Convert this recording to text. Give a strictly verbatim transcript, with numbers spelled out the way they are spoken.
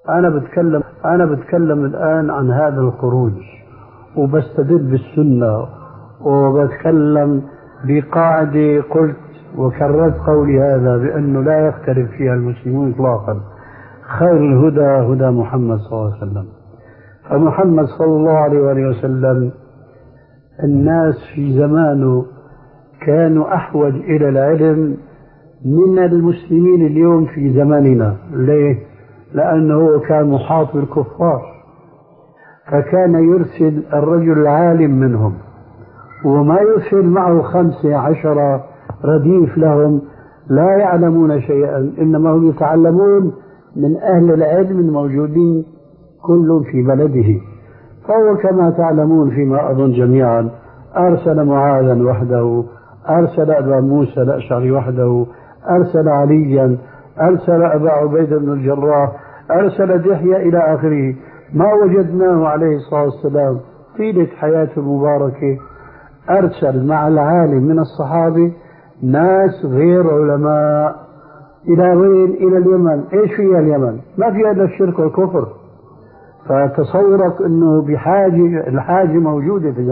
أنا بتكلم أنا بتكلم الآن عن هذا الخروج، وبستدل بالسنة، وبتكلم بقاعدة قلت وكررت قولي هذا بأنه لا يختلف فيها المسلمون إطلاقا. خير الهدى هدى محمد صلى الله عليه وسلم. فمحمد صلى الله عليه وآله وسلم الناس في زمانه كانوا أحوج إلى العلم من المسلمين اليوم في زماننا. ليه؟ لأنه كان محاط بالكفار، فكان يرسل الرجل العالم منهم وما يرسل معه خمسة عشر رديف لهم لا يعلمون شيئا، إنما هم يتعلمون من أهل العلم الموجودين كل في بلده. فهو كما تعلمون فيما أظن جميعا أرسل معاذا وحده، أرسل أبا موسى الأشعري وحده، أرسل عليا، أرسل أبا عبيدة بن الجراح، أرسل دحية إلى آخره. ما وجدناه عليه الصلاة والسلام طيلة حياته المباركة أرسل مع العالم من الصحابة ناس غير علماء. إلى وين؟ إلى اليمن. إيش فيها اليمن؟ ما فيها إلا الشرك والكفر. فتصورك أنه بحاجة الحاجة موجودة في